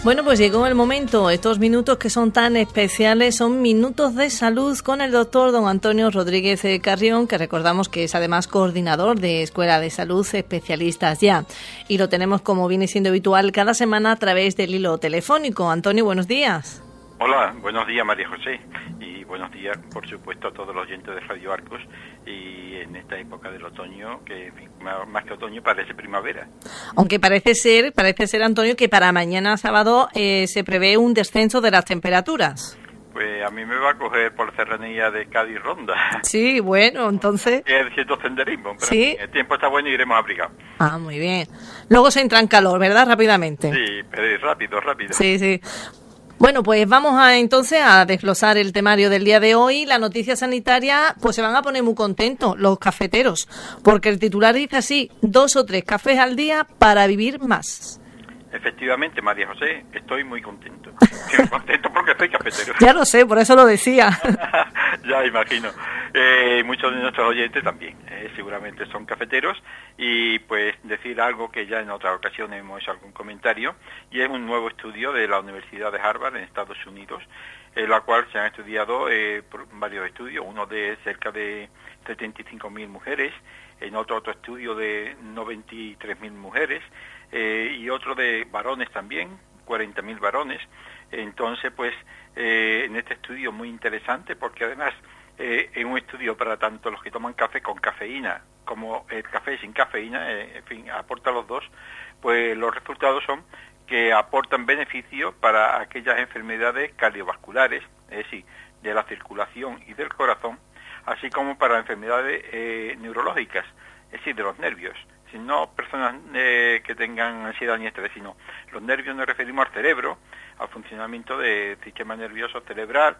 Bueno, pues llegó el momento. Estos minutos que son tan especiales son minutos de salud con el doctor don Antonio Rodríguez Carrión, que recordamos que es además coordinador de Escuela de Salud Especialistas Ya. Y lo tenemos, como viene siendo habitual, cada semana a través del hilo telefónico. Antonio, buenos días. Hola, buenos días María José, y buenos días por supuesto a todos los oyentes de Radio Arcos, y en esta época del otoño, que en fin, más que otoño parece primavera. Aunque parece ser Antonio, que para mañana sábado se prevé un descenso de las temperaturas. Pues a mí me va a coger por serranía de Cádiz Ronda. Sí, bueno, entonces... Que es cierto senderismo, pero sí. El tiempo está bueno y iremos abrigados. Ah, muy bien. Luego se entra en calor, ¿verdad? Rápidamente. Sí, pero es rápido. Sí, sí. Bueno, pues vamos entonces a desglosar el temario del día de hoy. La noticia sanitaria, pues se van a poner muy contentos los cafeteros, porque el titular dice así: 2 o 3 cafés al día para vivir más. Efectivamente, María José, estoy muy contento. Estoy contento porque soy cafetero. Ya lo sé, por eso lo decía. Ya imagino. Muchos de nuestros oyentes también, seguramente son cafeteros, y pues decir algo que ya en otras ocasiones hemos hecho algún comentario, y es un nuevo estudio de la Universidad de Harvard en Estados Unidos, en la cual se han estudiado varios estudios, uno de cerca de 75.000 mujeres, en otro estudio de 93.000 mujeres, y otro de varones también, 40.000 varones. Entonces, pues, en este estudio muy interesante, porque además es un estudio para tanto los que toman café con cafeína como el café sin cafeína, en fin, aporta los dos, pues los resultados son que aportan beneficios para aquellas enfermedades cardiovasculares, es decir, de la circulación y del corazón, así como para enfermedades neurológicas, es decir, de los nervios. Si no personas que tengan ansiedad ni estrés, sino los nervios, nos referimos al cerebro, al funcionamiento del sistema nervioso cerebral.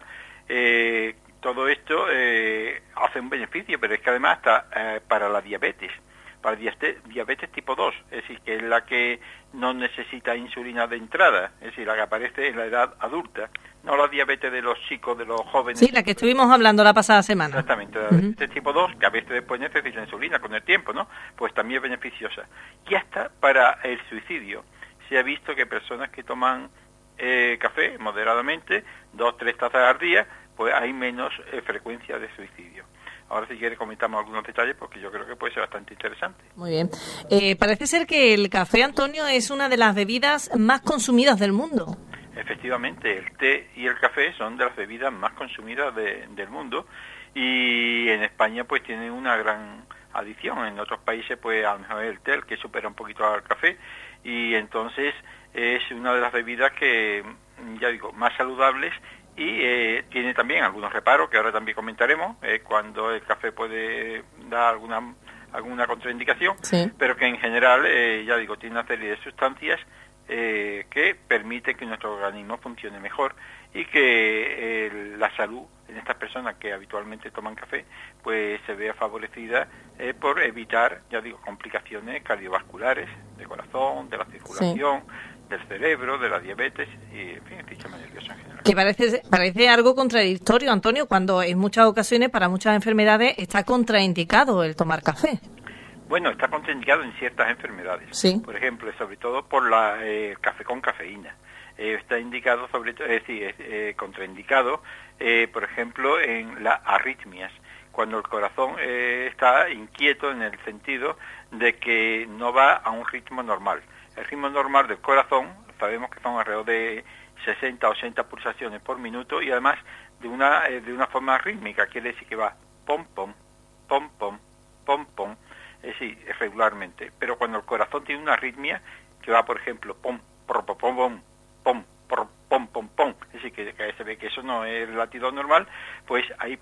Todo esto hace un beneficio, pero es que además está para la diabetes, para diabetes tipo 2, es decir, que es la que no necesita insulina de entrada, es decir, la que aparece en la edad adulta, no la diabetes de los chicos, de los jóvenes. Sí, la que estuvimos hablando la pasada semana. Exactamente, la diabetes tipo 2, que a veces después necesita insulina con el tiempo, ¿no? Pues también es beneficiosa. Y hasta para el suicidio. Se ha visto que personas que toman café moderadamente, 2 o 3 tazas al día, pues hay menos frecuencia de suicidio. Ahora, si quiere, comentamos algunos detalles, porque yo creo que puede ser bastante interesante. Muy bien. Parece ser que el café, Antonio, es una de las bebidas más consumidas del mundo. Efectivamente, el té y el café son de las bebidas más consumidas del mundo, y en España pues tiene una gran adición. En otros países pues a lo mejor el té el que supera un poquito al café, y entonces es una de las bebidas que, ya digo, más saludables, y tiene también algunos reparos que ahora también comentaremos, cuando el café puede dar alguna contraindicación, sí. Pero que en general, ya digo, tiene una serie de sustancias que permite que nuestro organismo funcione mejor, y que la salud en estas personas que habitualmente toman café pues se vea favorecida por evitar, ya digo, complicaciones cardiovasculares, de corazón, de la circulación, sí, del cerebro, de la diabetes y, en fin, el sistema nervioso en general. Que parece algo contradictorio, Antonio, cuando en muchas ocasiones para muchas enfermedades está contraindicado el tomar café. Bueno, está contraindicado en ciertas enfermedades. Sí. Por ejemplo, sobre todo por café con cafeína. Está indicado, sobre todo, es decir, contraindicado, por ejemplo, en las arritmias, cuando el corazón está inquieto en el sentido de que no va a un ritmo normal. El ritmo normal del corazón, sabemos que son alrededor de 60 o 80 pulsaciones por minuto, y además de una forma rítmica, quiere decir que va pom, pom, pom, pom, pom, pom, es decir, regularmente. Pero cuando el corazón tiene una arritmia que va, por ejemplo, pom, pom, pom, pom, pom, pom, pom, pom, es decir, que se ve que eso no es el latido normal, pues ahí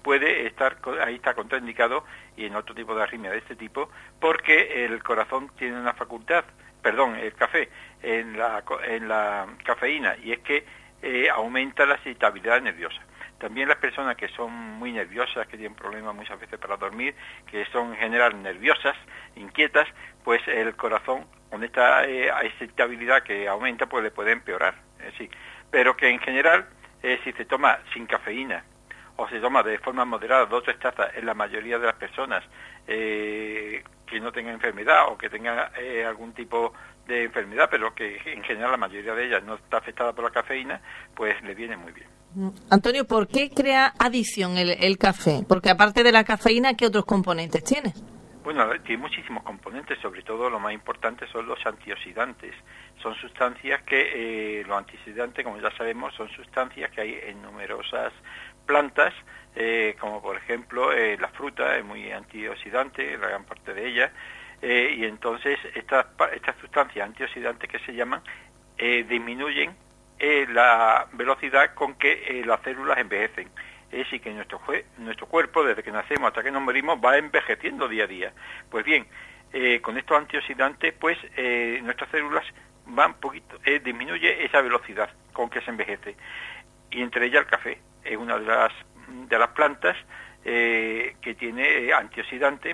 está contraindicado, y en otro tipo de arritmia de este tipo, porque el corazón tiene una facultad, el café, en la cafeína, y es que aumenta la excitabilidad nerviosa. También las personas que son muy nerviosas, que tienen problemas muchas veces para dormir, que son en general nerviosas, inquietas, pues el corazón, con esta excitabilidad que aumenta, pues le puede empeorar. Sí. Pero que en general, si se toma sin cafeína, o se toma de forma moderada 2 o 3 tazas en la mayoría de las personas que que no tenga enfermedad o que tenga algún tipo de enfermedad, pero que en general la mayoría de ellas no está afectada por la cafeína, pues le viene muy bien. Antonio, ¿por qué crea adicción el café? Porque aparte de la cafeína, ¿qué otros componentes tiene? Bueno, tiene muchísimos componentes, sobre todo lo más importante son los antioxidantes. Son sustancias que, los antioxidantes, como ya sabemos, son sustancias que hay en numerosas plantas, como por ejemplo la fruta es muy antioxidante, la gran parte de ella, y entonces estas sustancias antioxidantes que se llaman disminuyen la velocidad con que las células envejecen. Es decir, que nuestro cuerpo, desde que nacemos hasta que nos morimos, va envejeciendo día a día. Pues bien, con estos antioxidantes, pues nuestras células van disminuye esa velocidad con que se envejece. Y entre ellas el café es una de las plantas que tiene antioxidantes,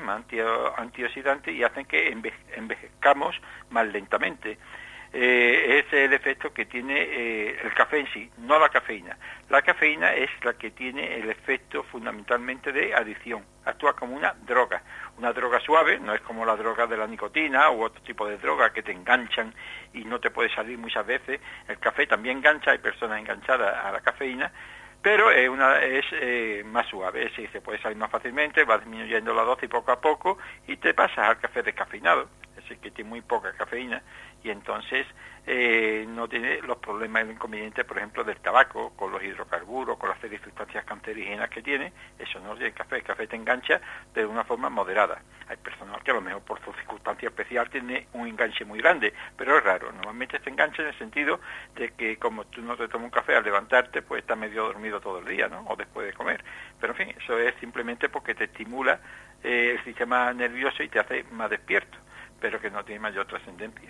y hacen que envejezcamos más lentamente. Es el efecto que tiene el café en sí, no la cafeína. La cafeína es la que tiene el efecto fundamentalmente de adicción. Actúa como una droga suave, no es como la droga de la nicotina u otro tipo de droga que te enganchan y no te puedes salir muchas veces. El café también engancha, hay personas enganchadas a la cafeína, pero es más suave, es decir, se puede salir más fácilmente, va disminuyendo la dosis poco a poco y te pasas al café descafeinado, es decir, que tiene muy poca cafeína y entonces no tiene los problemas y los inconvenientes, por ejemplo, del tabaco, con los hidrocarburos, con las serie de sustancias cancerígenas que tiene. Eso no tiene el café te engancha de una forma moderada. Hay personas que a lo mejor por su circunstancia especial tiene un enganche muy grande, pero es raro. Normalmente te engancha en el sentido de que como tú no te tomas un café al levantarte, pues estás medio dormido todo el día, ¿no? O después de comer. Pero en fin, eso es simplemente porque te estimula el sistema nervioso y te hace más despierto, pero que no tiene mayor trascendencia.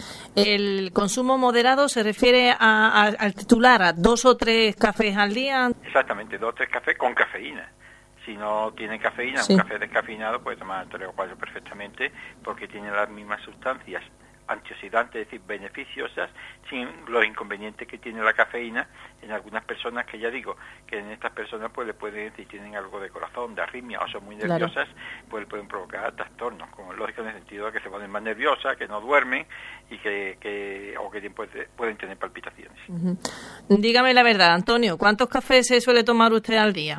¿El consumo moderado se refiere al titular, a 2 o 3 cafés al día? Exactamente, 2 o 3 cafés con cafeína. Si no tiene cafeína, sí, un café descafeinado puede tomar 3 o 4 perfectamente, porque tiene las mismas sustancias antioxidantes, es decir, beneficiosas, sin los inconvenientes que tiene la cafeína en algunas personas, que ya digo, que en estas personas pues le pueden, si tienen algo de corazón, de arritmia o son muy nerviosas, claro, pues le pueden provocar trastornos, como es lógico, en el sentido de que se ponen más nerviosas, que no duermen y que pueden tener palpitaciones. Uh-huh. Dígame la verdad, Antonio, ¿cuántos cafés se suele tomar usted al día?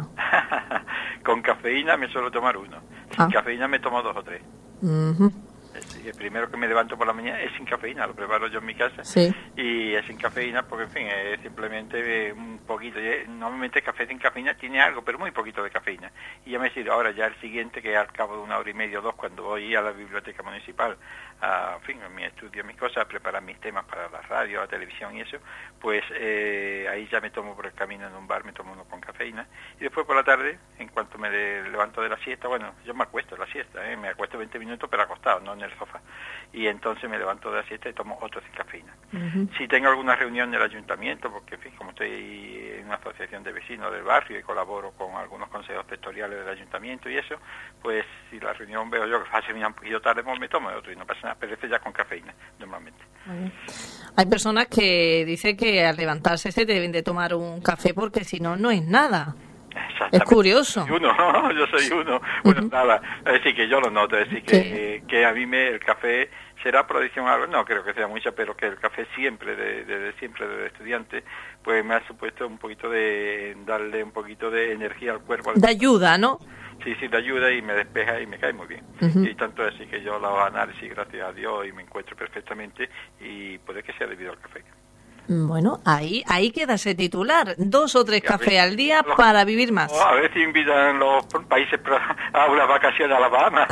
Con cafeína me suelo tomar 1. Sin cafeína me tomo 2 o 3. Uh-huh. El primero que me levanto por la mañana es sin cafeína, lo preparo yo en mi casa, sí, y es sin cafeína porque, en fin, es simplemente un poquito. Normalmente el café sin cafeína tiene algo, pero muy poquito de cafeína. Y ya me decido ahora, ya el siguiente, que al cabo de 1 hora y media o 2, cuando voy a la biblioteca municipal, en fin, en mi estudio, mis cosas, a preparar mis temas para la radio, la televisión y eso, pues ahí ya me tomo por el camino en un bar, me tomo uno con cafeína. Y después por la tarde, en cuanto me levanto de la siesta, bueno, yo me acuesto en la siesta, me acuesto 20 minutos pero acostado, no en el sofá. Y entonces me levanto de la siesta y tomo otro sin cafeína. Uh-huh. Si tengo alguna reunión del ayuntamiento, porque en fin, como estoy en una asociación de vecinos del barrio y colaboro con algunos consejos sectoriales del ayuntamiento y eso, pues si la reunión veo yo que va a ser un poquito tarde, pues me tomo otro y no pasa nada, pero ese ya con cafeína, normalmente. Uh-huh. Hay personas que dicen que al levantarse se deben de tomar un café porque si no, no es nada. Es curioso. Yo soy uno. Bueno, uh-huh, nada, es decir, que yo lo noto, es decir, que a mí el café será por adicción a algo, no creo que sea mucha, pero que el café siempre, desde estudiante, pues me ha supuesto un poquito de darle un poquito de energía al cuerpo. De ayuda, ¿no? Sí, de ayuda y me despeja y me cae muy bien. Uh-huh. Y tanto así que yo lo hago análisis, gracias a Dios, y me encuentro perfectamente, y puede que sea debido al café. Bueno, ahí queda ese titular, 2 o 3 cafés al día para vivir más. A ver si invitan los países a unas vacaciones a la Bahama.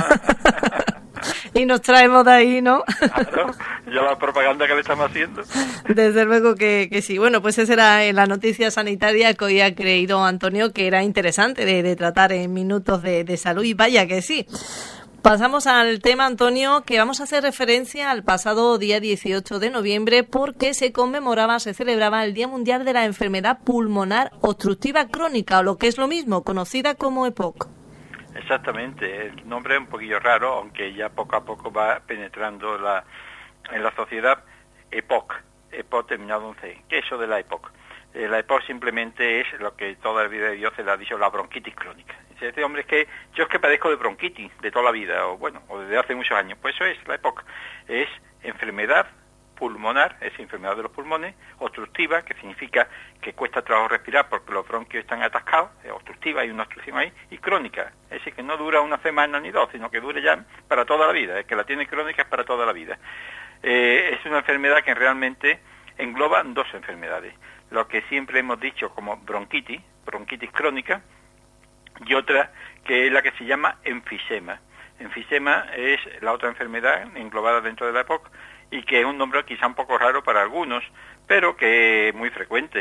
Y nos traemos de ahí, ¿no? Claro, ya la propaganda que le estamos haciendo. Desde luego que sí. Bueno, pues esa era la noticia sanitaria que hoy ha creído Antonio que era interesante de tratar en minutos de salud, y vaya que sí. Pasamos al tema, Antonio, que vamos a hacer referencia al pasado día 18 de noviembre porque se celebraba el Día Mundial de la Enfermedad Pulmonar Obstructiva Crónica, o lo que es lo mismo, conocida como EPOC. Exactamente, el nombre es un poquillo raro, aunque ya poco a poco va penetrando en la sociedad. EPOC terminado en C. ¿Qué es eso de la EPOC? La EPOC simplemente es lo que toda la vida de Dios se le ha dicho, la bronquitis crónica. Es Dice, este hombre es que yo es que padezco de bronquitis de toda la vida, o desde hace muchos años. Pues eso es la EPOC, es enfermedad pulmonar, es enfermedad de los pulmones, obstructiva, que significa que cuesta trabajo respirar porque los bronquios están atascados, es obstructiva, hay una obstrucción ahí, y crónica, es decir, que no dura una semana ni dos, sino que dure ya para toda la vida, es que la tiene crónica es para toda la vida. Es una enfermedad que realmente engloba dos enfermedades, lo que siempre hemos dicho como bronquitis crónica, y otra que es la que se llama enfisema. Enfisema es la otra enfermedad englobada dentro de la EPOC, y que es un nombre quizá un poco raro para algunos, pero que es muy frecuente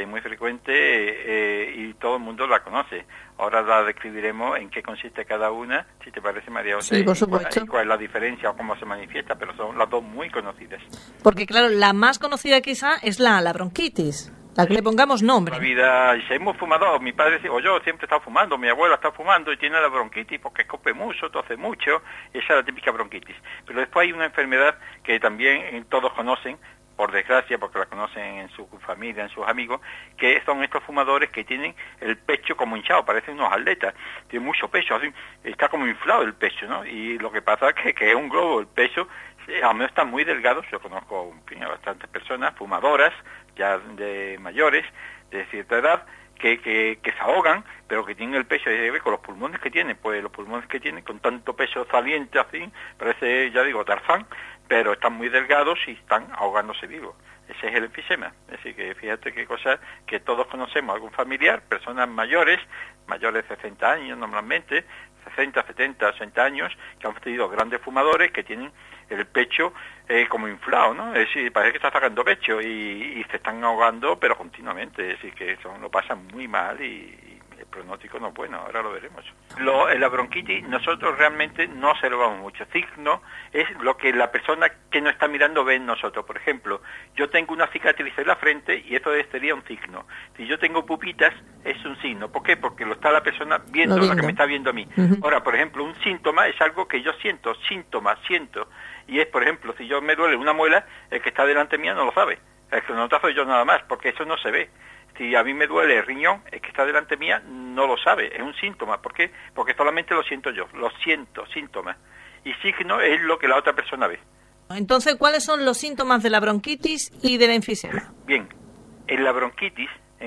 y todo el mundo la conoce. Ahora la describiremos en qué consiste cada una, si te parece, María José, sí, por supuesto. Y cuál es la diferencia o cómo se manifiesta, pero son las dos muy conocidas. Porque claro, la más conocida quizá es la bronquitis, la que le pongamos nombre. La vida, si hemos fumado, mi padre o yo siempre he estado fumando, mi abuela está fumando y tiene la bronquitis porque escupe mucho, tose mucho, esa es la típica bronquitis. Pero después hay una enfermedad que también todos conocen, por desgracia, porque la conocen en su familia, en sus amigos, que son estos fumadores que tienen el pecho como hinchado, parecen unos atletas, tienen mucho pecho, así, está como inflado el pecho, ¿no? Y lo que pasa es que es un globo, el pecho, al menos está muy delgado. Yo conozco a bastantes personas, fumadoras, ya de mayores, de cierta edad, que se ahogan, pero que tienen el pecho, con los pulmones que tienen, con tanto peso saliente así, parece, ya digo, Tarzán, pero están muy delgados y están ahogándose vivos. Ese es el enfisema. Así que fíjate qué cosa que todos conocemos, algún familiar, personas mayores de 60 años normalmente, 60, 70, 80 años, que han tenido grandes fumadores, que tienen el pecho como inflado, ¿no? Es decir, parece que está sacando pecho y se están ahogando, pero continuamente. Es decir, que eso lo pasan muy mal y el pronóstico no es bueno, ahora lo veremos. En la bronquitis nosotros realmente no observamos mucho. Signo es lo que la persona que nos está mirando ve en nosotros. Por ejemplo, yo tengo una cicatriz en la frente y eso sería un signo. Si yo tengo pupitas, es un signo. ¿Por qué? Porque lo está la persona viendo, la que me está viendo a mí. Ahora, por ejemplo, un síntoma es algo que yo siento, siento. Y es, por ejemplo, si yo me duele una muela, el que está delante mía no lo sabe. El que no soy yo nada más, porque eso no se ve. Si a mí me duele el riñón, el que está delante mía no lo sabe, es un síntoma. ¿Por qué? Porque solamente lo siento yo, lo siento, síntomas. Y signo es lo que la otra persona ve. Entonces, ¿cuáles son los síntomas de la bronquitis y de la enfisema? Bien, en la bronquitis,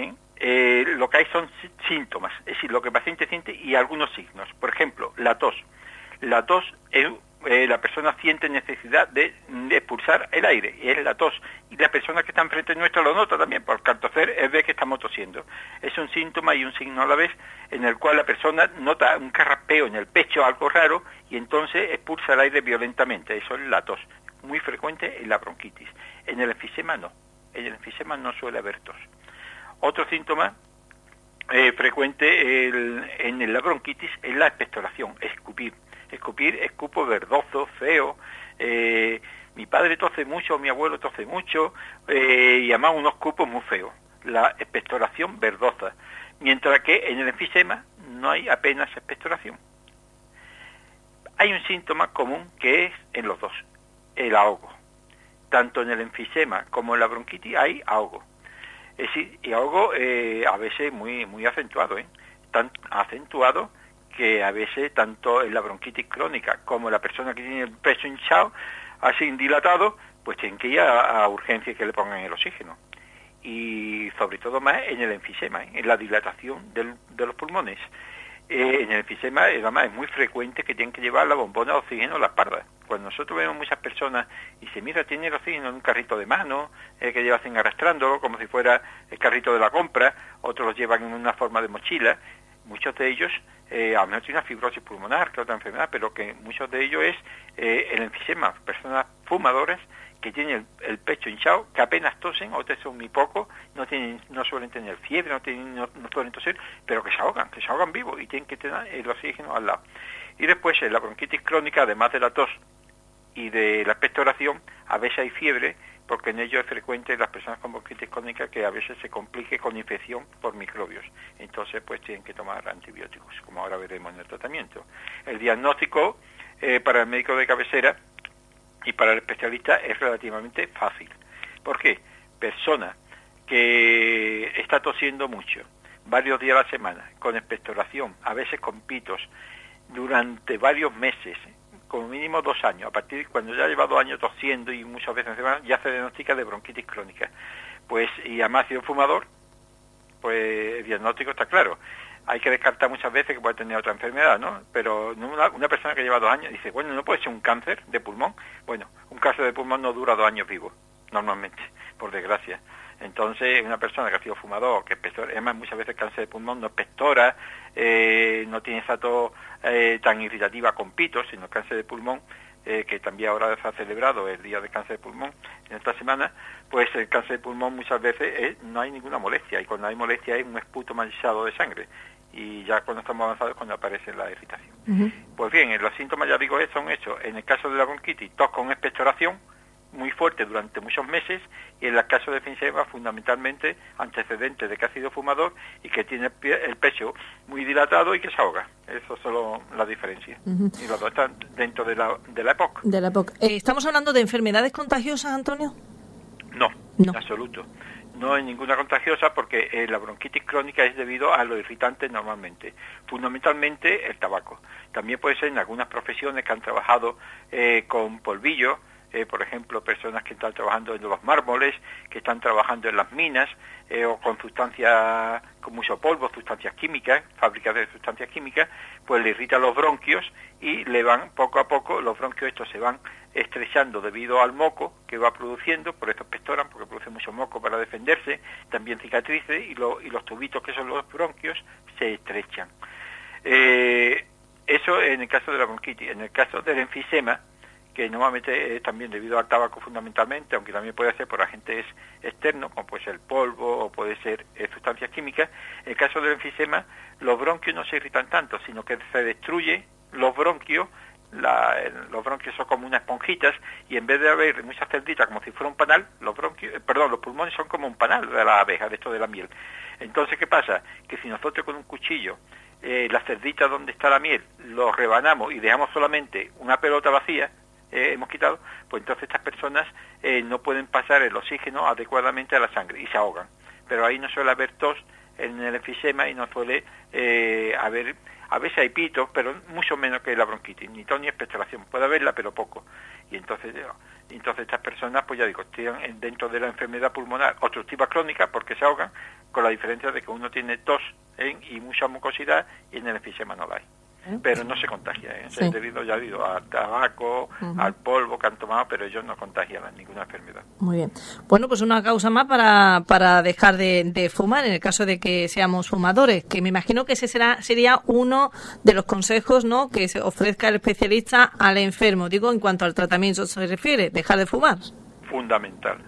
lo que hay son síntomas, es decir, lo que el paciente siente y algunos signos. Por ejemplo, la tos. La tos es... la persona siente necesidad de expulsar el aire, y es la tos. Y la persona que está enfrente nuestra lo nota también, porque al toser es ver que estamos tosiendo. Es un síntoma y un signo a la vez, en el cual la persona nota un carraspeo en el pecho, algo raro, y entonces expulsa el aire violentamente. Eso es la tos, muy frecuente en la bronquitis. En el enfisema no, en el enfisema no suele haber tos. Otro síntoma frecuente en la bronquitis es la expectoración, escupir, escupo verdoso, feo. Mi padre tose mucho, mi abuelo tose mucho, y además unos cupos muy feos. La expectoración verdosa. Mientras que en el enfisema no hay apenas expectoración. Hay un síntoma común que es en los dos, el ahogo. Tanto en el enfisema como en la bronquitis hay ahogo. Es decir, y ahogo a veces muy acentuado, tan acentuado que a veces tanto en la bronquitis crónica como la persona que tiene el pecho hinchado, así dilatado, pues tienen que ir a urgencia que le pongan el oxígeno. Y sobre todo más en el enfisema, en la dilatación de los pulmones. En el enfisema además es muy frecuente que tienen que llevar la bombona de oxígeno a la espalda. Cuando nosotros vemos muchas personas y se mira, tiene el oxígeno en un carrito de mano, que llevan arrastrándolo como si fuera el carrito de la compra, otros lo llevan en una forma de mochila. Muchos de ellos, a lo mejor tienen una fibrosis pulmonar, que otra enfermedad, pero que muchos de ellos es el enfisema, personas fumadoras que tienen el pecho hinchado, que apenas tosen o tosen muy poco, no suelen tener fiebre, no suelen toser, pero que se ahogan vivos y tienen que tener el oxígeno al lado. Y después en la bronquitis crónica, además de la tos y de la expectoración, a veces hay fiebre, porque en ello es frecuente en las personas con bronquitis crónica que a veces se complique con infección por microbios. Entonces pues tienen que tomar antibióticos, como ahora veremos en el tratamiento. El diagnóstico para el médico de cabecera y para el especialista es relativamente fácil. ¿Por qué? Persona que está tosiendo mucho, varios días a la semana, con expectoración, a veces con pitos, durante varios meses, como mínimo 2 años, a partir de cuando ya lleva 2 años tosiendo y muchas veces ya se diagnostica de bronquitis crónica, pues, y además ha sido fumador, pues el diagnóstico está claro. Hay que descartar muchas veces que puede tener otra enfermedad, ¿no? Pero una persona que lleva 2 años dice, bueno, ¿no puede ser un cáncer de pulmón? Bueno, un cáncer de pulmón no dura 2 años vivo, normalmente, por desgracia. Entonces, una persona que ha sido fumador, que expectora, además muchas veces el cáncer de pulmón no expectora, no tiene esa tos tan irritativa con pitos, sino cáncer de pulmón, que también ahora se ha celebrado el Día de Cáncer de Pulmón en esta semana, pues el cáncer de pulmón muchas veces no hay ninguna molestia, y cuando hay molestia hay un esputo manchado de sangre, y ya cuando estamos avanzados es cuando aparece la irritación. Pues bien, los síntomas, ya digo, son hechos, en el caso de la bronquitis, tos con expectoración muy fuerte durante muchos meses, y en el caso de enfisema fundamentalmente antecedentes de que ha sido fumador y que tiene el pecho muy dilatado y que se ahoga. Eso es solo la diferencia. Y los dos están dentro de la EPOC. De la EPOC. ¿Estamos hablando de enfermedades contagiosas, Antonio? No, en absoluto. No hay ninguna contagiosa, porque la bronquitis crónica es debido a lo irritante normalmente, fundamentalmente el tabaco. También puede ser en algunas profesiones que han trabajado con polvillo, por ejemplo, personas que están trabajando en los mármoles, que están trabajando en las minas, o con sustancias, con mucho polvo, sustancias químicas, fábricas de sustancias químicas, pues le irritan los bronquios y le van, poco a poco, los bronquios estos se van estrechando debido al moco que va produciendo, por eso expectoran, porque produce mucho moco para defenderse, también cicatrices, y los tubitos que son los bronquios se estrechan. Eso en el caso de la bronquitis. En el caso del enfisema, que normalmente es también debido al tabaco fundamentalmente, aunque también puede ser por agentes externos, como puede ser el polvo o puede ser sustancias químicas. En el caso del enfisema, los bronquios no se irritan tanto, sino que se destruye los bronquios. Los bronquios son como unas esponjitas, y en vez de haber muchas celditas como si fuera un panal, los pulmones son como un panal de la abeja, de esto de la miel. Entonces, ¿qué pasa? Que si nosotros con un cuchillo las cerditas donde está la miel los rebanamos y dejamos solamente una pelota vacía, hemos quitado, pues entonces estas personas no pueden pasar el oxígeno adecuadamente a la sangre y se ahogan. Pero ahí no suele haber tos en el enfisema, y no suele haber, a veces hay pitos, pero mucho menos que la bronquitis, ni tos ni expectoración, puede haberla pero poco. Y entonces estas personas, pues ya digo, tienen dentro de la enfermedad pulmonar obstructiva crónica, porque se ahogan, con la diferencia de que uno tiene tos y mucha mucosidad, y en el enfisema no la hay. Pero no se contagia, es debido, ya digo, al tabaco, al polvo que han tomado, pero ellos no contagian ninguna enfermedad. Muy bien. Bueno, pues una causa más para dejar de fumar, en el caso de que seamos fumadores, que me imagino que ese sería uno de los consejos, ¿no?, que se ofrezca el especialista al enfermo. Digo, en cuanto al tratamiento se refiere, dejar de fumar. Fundamental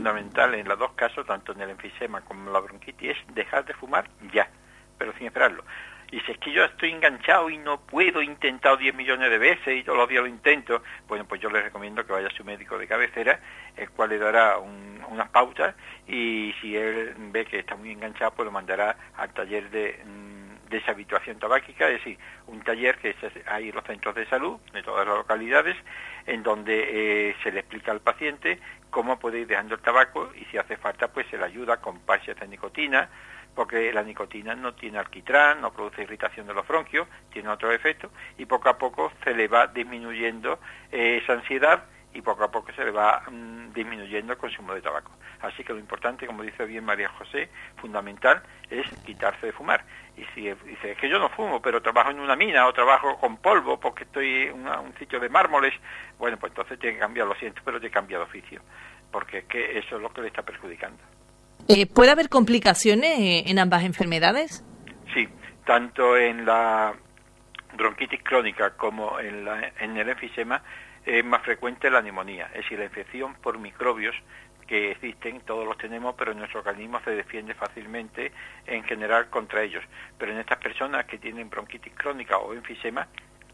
en los dos casos, tanto en el enfisema como en la bronquitis, es dejar de fumar ya, pero sin esperarlo. Y si es que yo estoy enganchado y no puedo, he intentado 10 millones de veces y todos los días lo intento, bueno, pues yo les recomiendo que vaya a su médico de cabecera, el cual le dará unas pautas, y si él ve que está muy enganchado, pues lo mandará al taller de deshabituación tabáquica, es decir, un taller que hay en los centros de salud de todas las localidades, en donde se le explica al paciente cómo puede ir dejando el tabaco, y si hace falta, pues se le ayuda con parches de nicotina, porque la nicotina no tiene alquitrán, no produce irritación de los bronquios, tiene otro efecto, y poco a poco se le va disminuyendo esa ansiedad, y poco a poco se le va disminuyendo el consumo de tabaco. Así que lo importante, como dice bien María José, fundamental, es quitarse de fumar. Y si dice, es que yo no fumo, pero trabajo en una mina o trabajo con polvo porque estoy en un sitio de mármoles, bueno, pues entonces tiene que cambiar, lo siento, pero tiene que cambiar de oficio, porque es que eso es lo que le está perjudicando. ¿Puede haber complicaciones en ambas enfermedades? Sí, tanto en la bronquitis crónica como en el enfisema es más frecuente la neumonía, es decir, la infección por microbios que existen, todos los tenemos, pero nuestro organismo se defiende fácilmente en general contra ellos. Pero en estas personas que tienen bronquitis crónica o enfisema,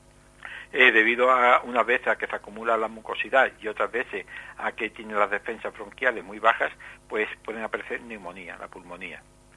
debido a unas veces a que se acumula la mucosidad y otras veces a que tienen las defensas bronquiales muy bajas, pues pueden aparecer neumonía, la pulmonía.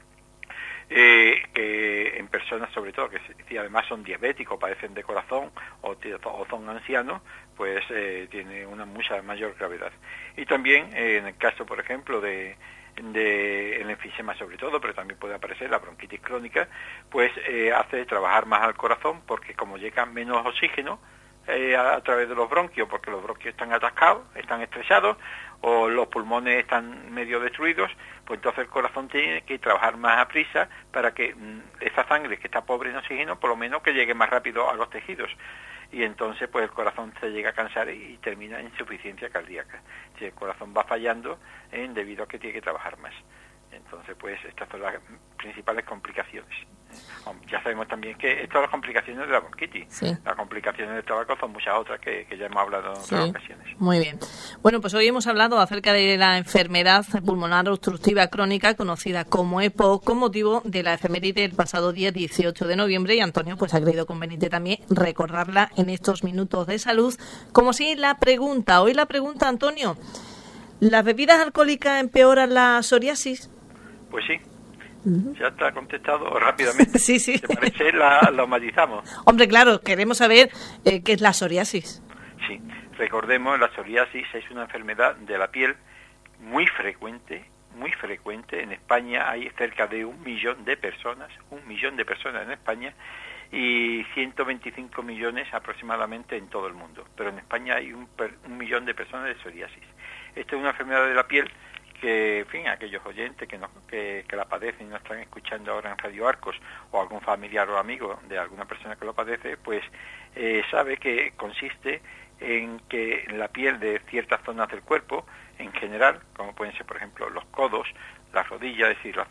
Que en personas sobre todo que si además son diabéticos, padecen de corazón o son ancianos, pues tiene una mucha mayor gravedad. Y también en el caso, por ejemplo, de el enfisema sobre todo, pero también puede aparecer la bronquitis crónica, pues hace trabajar más al corazón, porque como llega menos oxígeno a través de los bronquios, porque los bronquios están atascados, están estresados, o los pulmones están medio destruidos, pues entonces el corazón tiene que trabajar más a prisa para que esa sangre que está pobre en oxígeno, por lo menos que llegue más rápido a los tejidos. Y entonces pues el corazón se llega a cansar y termina en insuficiencia cardíaca. Si el corazón va fallando debido a que tiene que trabajar más. Entonces pues estas son las principales complicaciones. Ya sabemos también que estas son las complicaciones de la bronquitis. Sí. Las complicaciones del tabaco son muchas otras que ya hemos hablado en otras ocasiones. Muy bien. Bueno, pues hoy hemos hablado acerca de la enfermedad pulmonar obstructiva crónica, conocida como EPOC, con motivo de la efeméride del pasado día 18 de noviembre, y Antonio pues ha creído conveniente también recordarla en estos minutos de salud. Como si la pregunta, hoy la pregunta, Antonio, ¿las bebidas alcohólicas empeoran la psoriasis? Pues sí. Ya está contestado rápidamente. Sí. ¿Te parece? Lo matizamos. Hombre, claro, queremos saber qué es la psoriasis. Sí, recordemos, la psoriasis es una enfermedad de la piel muy frecuente. En España hay cerca de 1 millón de personas en España, y 125 millones aproximadamente en todo el mundo. Pero en España hay 1 millón de personas de psoriasis. Esta es una enfermedad de la piel que, en fin, aquellos oyentes que la padecen y nos están escuchando ahora en Radio Arcos, o algún familiar o amigo de alguna persona que lo padece, pues sabe que consiste en que la piel de ciertas zonas del cuerpo, en general, como pueden ser, por ejemplo, los codos, las rodillas, es decir, la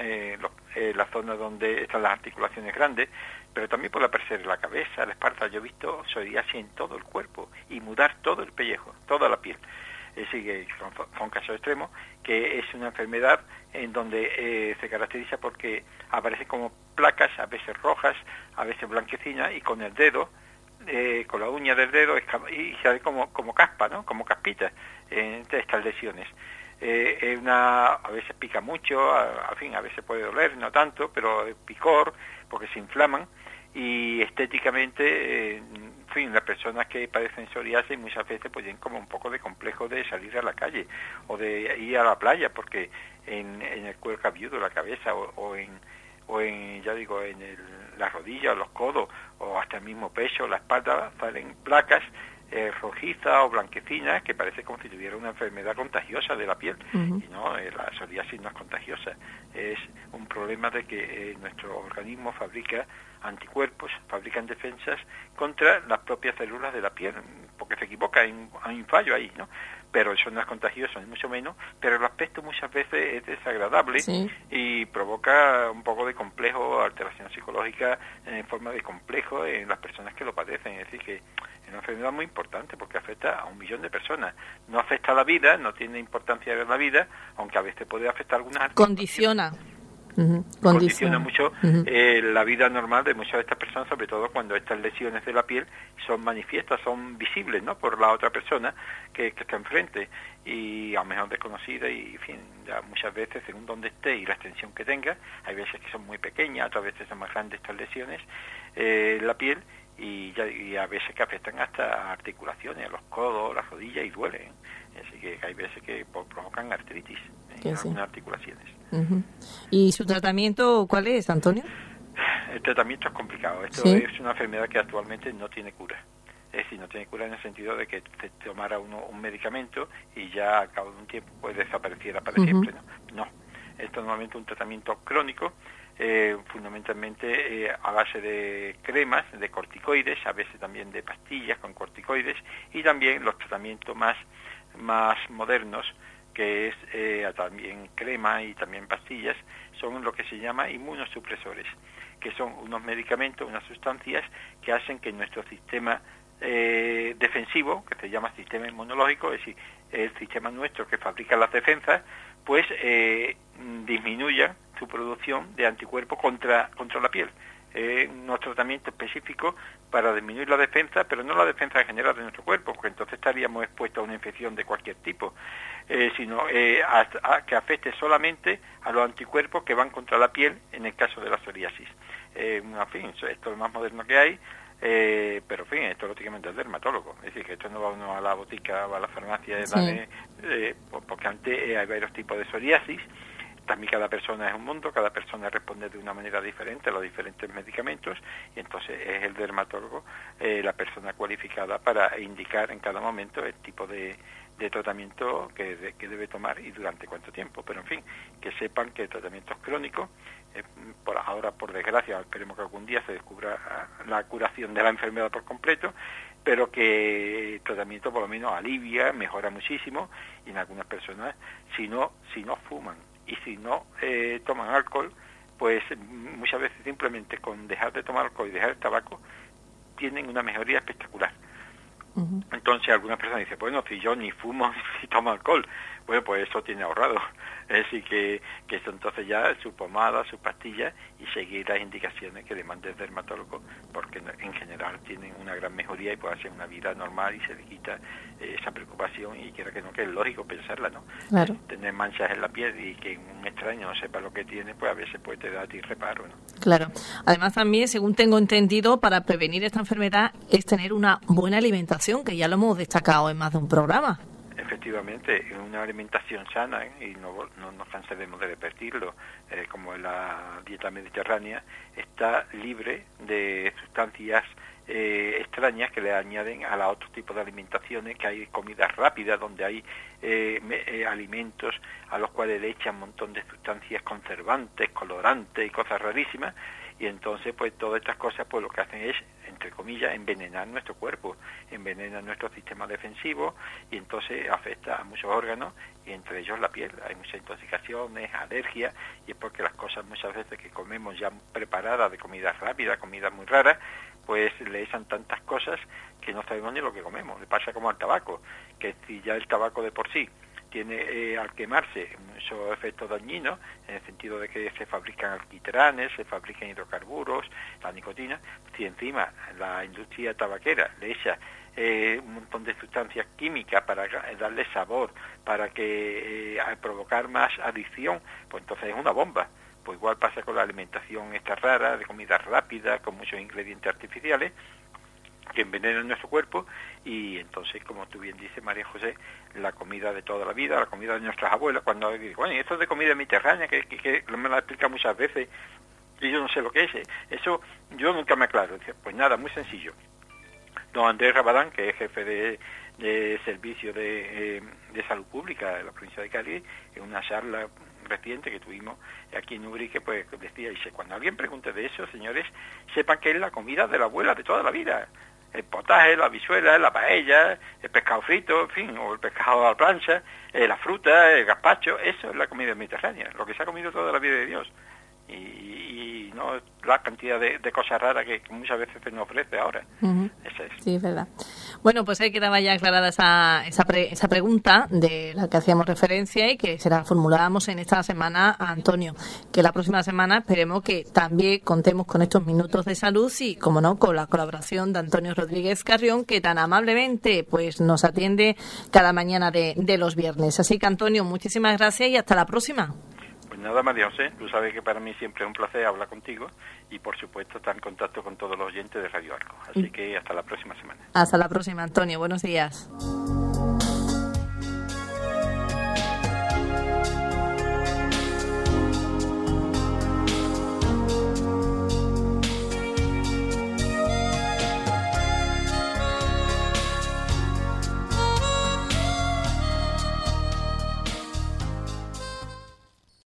zona donde están las articulaciones grandes, pero también puede aparecer la cabeza, la espalda. Yo he visto psoriasis en todo el cuerpo y mudar todo el pellejo, toda la piel. Es decir, que son casos extremos, que es una enfermedad en donde se caracteriza porque aparece como placas, a veces rojas, a veces blanquecinas, y con el dedo, con la uña del dedo, y sale como caspa, ¿no? Como caspitas entre estas lesiones. A veces pica mucho, a veces puede doler, no tanto, pero picor, porque se inflaman, y estéticamente, las personas que padecen psoriasis muchas veces pues tienen como un poco de complejo de salir a la calle o de ir a la playa, porque en el cuero cabelludo, la cabeza, o en la rodilla, o los codos, o hasta el mismo pecho, la espalda, salen placas rojizas o blanquecinas, que parece como si tuviera una enfermedad contagiosa de la piel. Y no, la psoriasis no es contagiosa, es un problema de que nuestro organismo fabrica anticuerpos, fabrican defensas contra las propias células de la piel, porque se equivoca, hay un fallo ahí, ¿no? Pero eso no es contagioso, ni mucho menos, pero el aspecto muchas veces es desagradable, y provoca un poco de complejo, alteración psicológica en forma de complejo en las personas que lo padecen. Es decir, que es una enfermedad muy importante porque afecta a 1 millón de personas. No afecta a la vida, no tiene importancia en la vida, aunque a veces puede afectar algunas... Condiciona mucho la vida normal de muchas de estas personas, sobre todo cuando estas lesiones de la piel son manifiestas, son visibles, ¿no?, por la otra persona que está enfrente, y a lo mejor desconocida, y en fin, ya muchas veces, según donde esté y la extensión que tenga, hay veces que son muy pequeñas, otras veces son más grandes estas lesiones, la piel, y a veces que afectan hasta articulaciones, a los codos, las rodillas, y duelen. Así que hay veces que provocan artritis en algunas articulaciones. ¿Y su tratamiento cuál es, Antonio? El tratamiento es complicado. Esto es una enfermedad que actualmente no tiene cura. Es decir, no tiene cura en el sentido de que se tomara uno un medicamento y ya a cabo de un tiempo pues desapareciera para siempre. No. Esto es normalmente un tratamiento crónico, fundamentalmente a base de cremas, de corticoides, a veces también de pastillas con corticoides, y también los tratamientos más modernos, que es también crema y también pastillas, son lo que se llama inmunosupresores, que son unos medicamentos, unas sustancias que hacen que nuestro sistema defensivo, que se llama sistema inmunológico, es decir, el sistema nuestro que fabrica las defensas, pues disminuya su producción de anticuerpos contra la piel. Unos tratamientos específicos para disminuir la defensa, pero no la defensa en general de nuestro cuerpo, porque entonces estaríamos expuestos a una infección de cualquier tipo, sino que afecte solamente a los anticuerpos que van contra la piel en el caso de la psoriasis. En fin, esto es lo más moderno que hay. pero en fin, esto lo tiene que mandar el dermatólogo. Es decir, que esto no va uno a la botica o a la farmacia, porque antes hay varios tipos de psoriasis. También cada persona es un mundo, cada persona responde de una manera diferente a los diferentes medicamentos, y entonces es el dermatólogo la persona cualificada para indicar en cada momento el tipo de tratamiento que debe tomar y durante cuánto tiempo. Pero en fin, que sepan que el tratamiento es crónico. Por ahora, por desgracia, esperemos que algún día se descubra la curación de la enfermedad por completo, pero que el tratamiento por lo menos alivia, mejora muchísimo, y en algunas personas, si no fuman y si no toman alcohol, pues muchas veces simplemente con dejar de tomar alcohol y dejar el tabaco tienen una mejoría espectacular. Uh-huh. Entonces algunas personas dicen, bueno, si yo ni fumo ni tomo alcohol, bueno, pues eso tiene ahorrado. Es decir, que eso entonces ya su pomada, su pastilla, y seguir las indicaciones que demande el dermatólogo, porque en general tienen una gran mejoría y puede hacer una vida normal y se le quita esa preocupación, y quiera que no, que es lógico pensarla, ¿no? Claro. Tener manchas en la piel y que un extraño no sepa lo que tiene, pues a veces puede dar a ti reparo, ¿no? Claro. Además también, según tengo entendido, para prevenir esta enfermedad es tener una buena alimentación, que ya lo hemos destacado en más de un programa. Efectivamente, una alimentación sana, y no nos cansaremos de repetirlo, como en la dieta mediterránea, está libre de sustancias extrañas que le añaden a los otros tipos de alimentaciones, que hay comidas rápidas donde hay alimentos a los cuales le echan un montón de sustancias conservantes, colorantes y cosas rarísimas, y entonces pues todas estas cosas pues lo que hacen es, entre comillas, envenenar nuestro cuerpo, envenenan nuestro sistema defensivo, y entonces afecta a muchos órganos, y entre ellos la piel. Hay muchas intoxicaciones, alergias, y es porque las cosas muchas veces que comemos ya preparadas de comida rápida, comida muy rara, pues le echan tantas cosas que no sabemos ni lo que comemos. Le pasa como al tabaco, que si ya el tabaco de por sí tiene al quemarse muchos efectos dañinos, en el sentido de que se fabrican alquitranes, se fabrican hidrocarburos, la nicotina, si encima la industria tabaquera le echa un montón de sustancias químicas para darle sabor, para que provocar más adicción, pues entonces es una bomba. Pues igual pasa con la alimentación esta rara, de comida rápida, con muchos ingredientes artificiales, que envenenan nuestro cuerpo, y entonces, como tú bien dices, María José, la comida de toda la vida, la comida de nuestras abuelas, cuando bueno, esto es de comida mediterránea, que me la explica muchas veces, y yo no sé lo que es, eso yo nunca me aclaro. Pues nada, muy sencillo. Don Andrés Rabadán, que es jefe de servicio de salud pública de la provincia de Cádiz, en una charla reciente que tuvimos aquí en Ubrique, pues decía, dice, cuando alguien pregunte de eso, señores, sepan que es la comida de la abuela de toda la vida. El potaje, la habichuela, la paella, el pescado frito, en fin, o el pescado a la plancha, la fruta, el gazpacho, eso es la comida mediterránea, lo que se ha comido toda la vida de Dios. Y no la cantidad de cosas raras que muchas veces se nos ofrece ahora. Uh-huh. Eso es. Sí, es verdad. Bueno, pues ahí quedaba ya aclarada esa pregunta de la que hacíamos referencia, y que se la formulábamos en esta semana a Antonio, que la próxima semana esperemos que también contemos con estos minutos de salud, y como no, con la colaboración de Antonio Rodríguez Carrión, que tan amablemente pues nos atiende cada mañana de los viernes. Así que, Antonio, muchísimas gracias y hasta la próxima. Pues nada, María José, tú sabes que para mí siempre es un placer hablar contigo, y por supuesto estar en contacto con todos los oyentes de Radio Arco. Así que hasta la próxima semana. Hasta la próxima, Antonio. Buenos días.